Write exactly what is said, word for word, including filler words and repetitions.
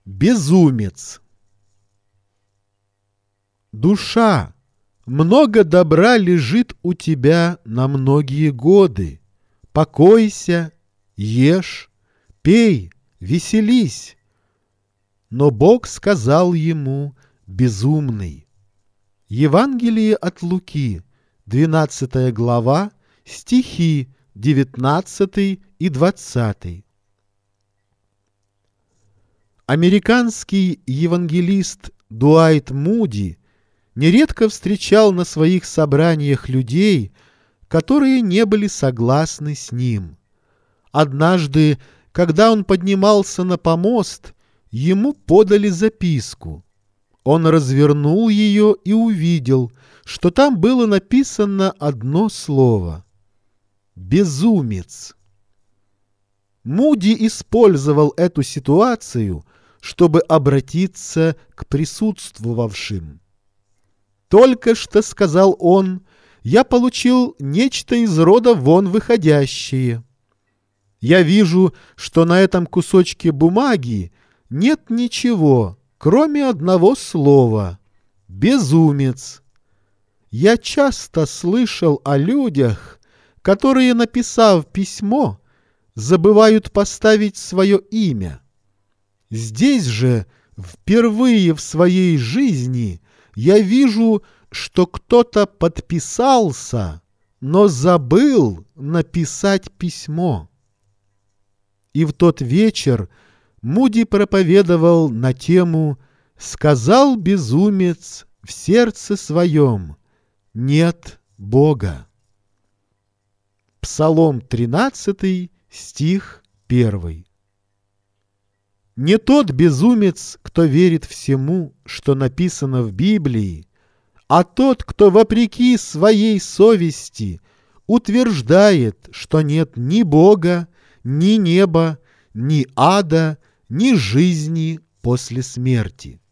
Безумец. Душа, много добра лежит у тебя на многие годы. Покойся, ешь, пей, веселись. Но Бог сказал ему: безумный. Евангелие от Луки, двенадцатая глава, стихи девятнадцатый и двадцатый. Американский евангелист Дуайт Муди нередко встречал на своих собраниях людей, которые не были согласны с ним. Однажды, когда он поднимался на помост, ему подали записку. Он развернул ее и увидел, что там было написано одно слово — «безумец». Муди использовал эту ситуацию, чтобы обратиться к присутствовавшим. «Только что, — сказал он, — я получил нечто из рода вон выходящее. Я вижу, что на этом кусочке бумаги нет ничего, кроме одного слова — «безумец». Я часто слышал о людях, которые, написав письмо, забывают поставить свое имя. Здесь же впервые в своей жизни я вижу, что кто-то подписался, но забыл написать письмо. И в тот вечер Муди проповедовал на тему «Сказал безумец в сердце своем: нет Бога». Псалом тринадцатый, стих первый. Не тот безумец, кто верит всему, что написано в Библии, а тот, кто вопреки своей совести утверждает, что нет ни Бога, ни неба, ни ада, ни жизни после смерти.